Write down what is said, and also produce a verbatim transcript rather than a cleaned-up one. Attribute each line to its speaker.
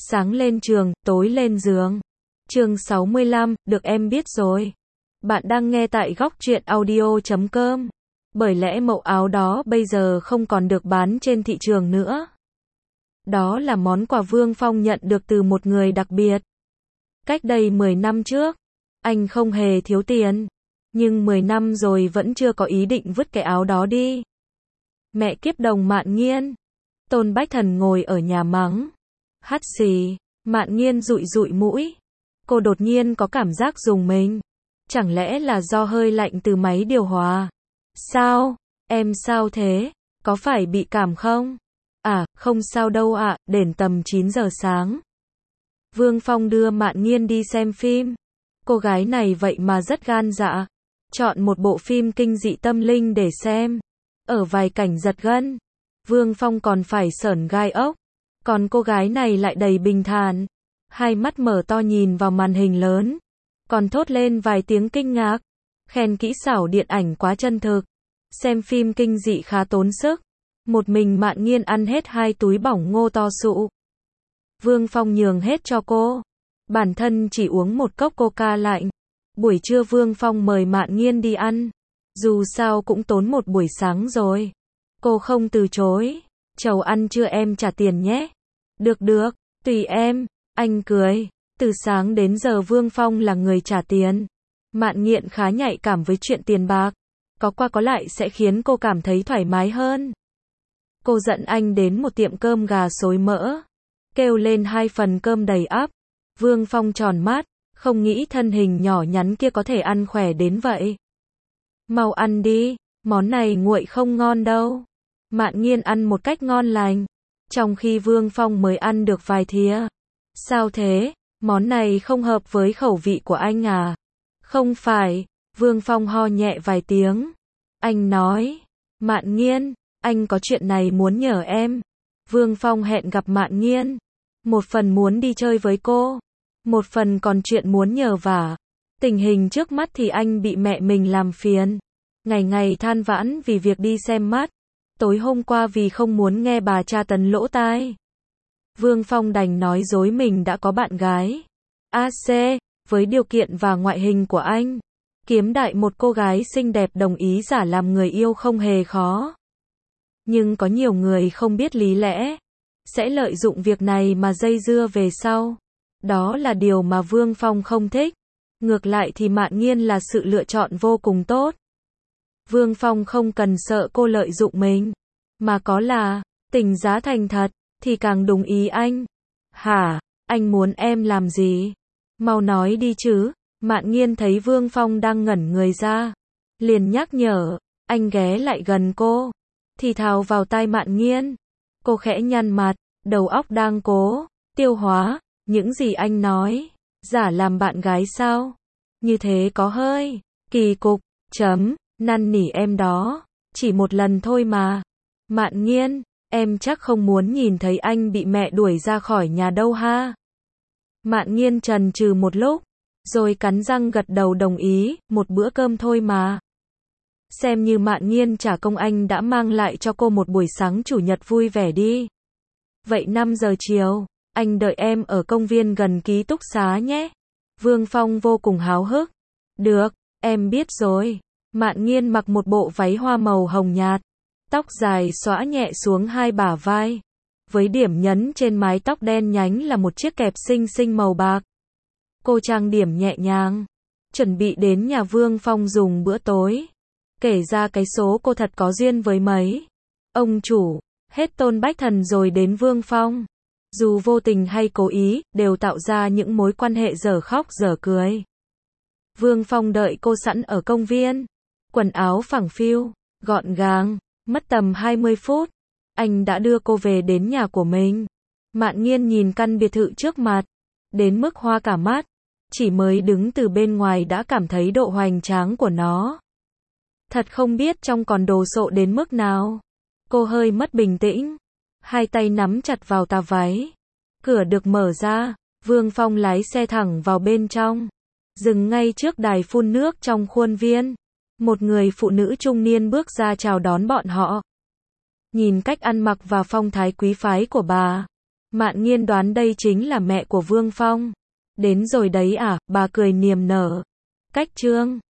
Speaker 1: Sáng lên trường, tối lên giường. Chương sáu mươi lăm, được em biết rồi. Bạn đang nghe tại góc truyện audio chấm com. Bởi lẽ mẫu áo đó bây giờ không còn được bán trên thị trường nữa. Đó là món quà Vương Phong nhận được từ một người đặc biệt. Cách đây mười năm trước, anh không hề thiếu tiền. Nhưng mười năm rồi vẫn chưa có ý định vứt cái áo đó đi. Mẹ kiếp đồng Mạn Nghiên. Tôn Bách Thần ngồi ở nhà mắng. Hắt xì, Mạn Nghiên dụi dụi mũi. Cô đột nhiên có cảm giác rùng mình. Chẳng lẽ là do hơi lạnh từ máy điều hòa? Sao? Em sao thế? Có phải bị cảm không? À, không sao đâu ạ, đến tầm chín giờ sáng. Vương Phong đưa Mạn Nghiên đi xem phim. Cô gái này vậy mà rất gan dạ. Chọn một bộ phim kinh dị tâm linh để xem. Ở vài cảnh giật gân, Vương Phong còn phải sởn gai ốc. Còn cô gái này lại đầy bình thản. Hai mắt mở to nhìn vào màn hình lớn. Còn thốt lên vài tiếng kinh ngạc. Khen kỹ xảo điện ảnh quá chân thực. Xem phim kinh dị khá tốn sức. Một mình Mạn Nghiên ăn hết hai túi bỏng ngô to sụ. Vương Phong nhường hết cho cô. Bản thân chỉ uống một cốc coca lạnh. Buổi trưa Vương Phong mời Mạn Nghiên đi ăn. Dù sao cũng tốn một buổi sáng rồi. Cô không từ chối. Chầu ăn trưa em trả tiền nhé. Được được, tùy em. Anh cười. Từ sáng đến giờ Vương Phong là người trả tiền. Mạn Nghiên khá nhạy cảm với chuyện tiền bạc. Có qua có lại sẽ khiến cô cảm thấy thoải mái hơn. Cô dẫn anh đến một tiệm cơm gà xối mỡ. Kêu lên hai phần cơm đầy ắp. Vương Phong tròn mắt. Không nghĩ thân hình nhỏ nhắn kia có thể ăn khỏe đến vậy. Mau ăn đi. Món này nguội không ngon đâu. Mạn Nghiên ăn một cách ngon lành. Trong khi Vương Phong mới ăn được vài thìa. Sao thế? Món này không hợp với khẩu vị của anh à? Không phải. Vương Phong ho nhẹ vài tiếng. Anh nói. Mạn Nghiên, anh có chuyện này muốn nhờ em. Vương Phong hẹn gặp Mạn Nghiên. Một phần muốn đi chơi với cô. Một phần còn chuyện muốn nhờ vả. Tình hình trước mắt thì anh bị mẹ mình làm phiền. Ngày ngày than vãn vì việc đi xem mắt. Tối hôm qua vì không muốn nghe bà tra tấn lỗ tai. Vương Phong đành nói dối mình đã có bạn gái. a xê, với điều kiện và ngoại hình của anh. Kiếm đại một cô gái xinh đẹp đồng ý giả làm người yêu không hề khó. Nhưng có nhiều người không biết lý lẽ. Sẽ lợi dụng việc này mà dây dưa về sau. Đó là điều mà Vương Phong không thích. Ngược lại thì Mạn Nghiên là sự lựa chọn vô cùng tốt. Vương Phong không cần sợ cô lợi dụng mình. Mà có là, tình giá thành thật, thì càng đúng ý anh. Hả, anh muốn em làm gì? Mau nói đi chứ. Mạn Nghiên thấy Vương Phong đang ngẩn người ra. Liền nhắc nhở, anh ghé lại gần cô. Thì thào vào tai Mạn Nghiên. Cô khẽ nhăn mặt, đầu óc đang cố tiêu hóa những gì anh nói. Giả làm bạn gái sao? Như thế có hơi kỳ cục, chấm, năn nỉ em đó. Chỉ một lần thôi mà. Mạn Nghiên, em chắc không muốn nhìn thấy anh bị mẹ đuổi ra khỏi nhà đâu ha? Mạn Nghiên chần chừ một lúc, rồi cắn răng gật đầu đồng ý, một bữa cơm thôi mà. Xem như Mạn Nghiên trả công anh đã mang lại cho cô một buổi sáng chủ nhật vui vẻ đi. Vậy năm giờ chiều, anh đợi em ở công viên gần ký túc xá nhé. Vương Phong vô cùng háo hức. Được, em biết rồi. Mạn Nghiên mặc một bộ váy hoa màu hồng nhạt. Tóc dài xõa nhẹ xuống hai bả vai. Với điểm nhấn trên mái tóc đen nhánh là một chiếc kẹp xinh xinh màu bạc. Cô trang điểm nhẹ nhàng. Chuẩn bị đến nhà Vương Phong dùng bữa tối. Kể ra cái số cô thật có duyên với mấy ông chủ. Hết Tôn Bách Thần rồi đến Vương Phong. Dù vô tình hay cố ý, đều tạo ra những mối quan hệ dở khóc dở cười. Vương Phong đợi cô sẵn ở công viên. Quần áo phẳng phiu, gọn gàng. Mất tầm hai mươi phút. Anh đã đưa cô về đến nhà của mình. Mạn Nghiên nhìn căn biệt thự trước mặt. Đến mức hoa cả mắt. Chỉ mới đứng từ bên ngoài đã cảm thấy độ hoành tráng của nó. Thật không biết trong còn đồ sộ đến mức nào. Cô hơi mất bình tĩnh. Hai tay nắm chặt vào tà váy. Cửa được mở ra. Vương Phong lái xe thẳng vào bên trong. Dừng ngay trước đài phun nước trong khuôn viên. Một người phụ nữ trung niên bước ra chào đón bọn họ. Nhìn cách ăn mặc và phong thái quý phái của bà. Mạn Nghiên đoán đây chính là mẹ của Vương Phong. Đến rồi đấy à, bà cười niềm nở. Cách chương